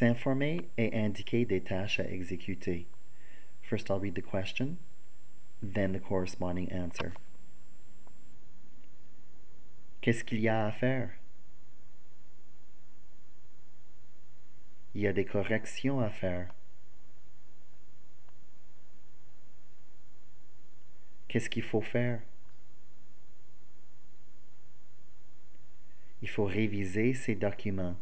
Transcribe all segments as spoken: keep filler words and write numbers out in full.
S'informer et indiquer des tâches à exécuter. First, I'll read the question, then the corresponding answer. Qu'est-ce qu'il y a à faire? Il y a des corrections à faire. Qu'est-ce qu'il faut faire? Il faut réviser ces documents.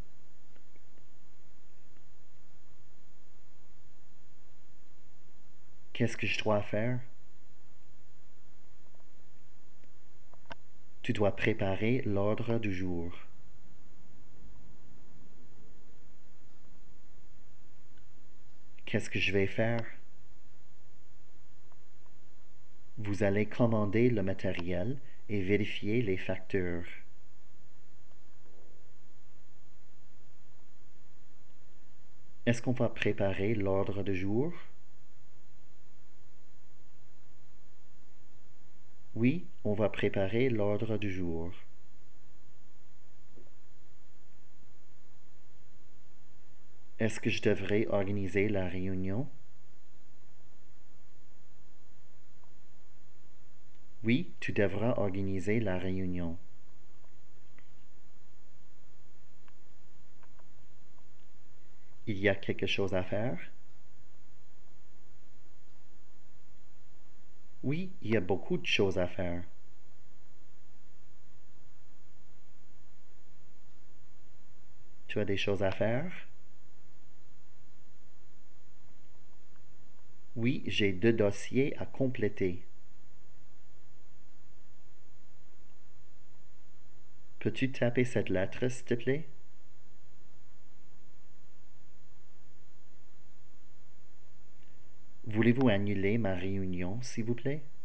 Qu'est-ce que je dois faire? Tu dois préparer l'ordre du jour. Qu'est-ce que je vais faire? Vous allez commander le matériel et vérifier les factures. Est-ce qu'on va préparer l'ordre du jour? Oui, on va préparer l'ordre du jour. Est-ce que je devrais organiser la réunion? Oui, tu devras organiser la réunion. Il y a quelque chose à faire? Oui, il y a beaucoup de choses à faire. Tu as des choses à faire? Oui, j'ai deux dossiers à compléter. Peux-tu taper cette lettre, s'il te plaît? Voulez-vous annuler ma réunion, s'il vous plaît?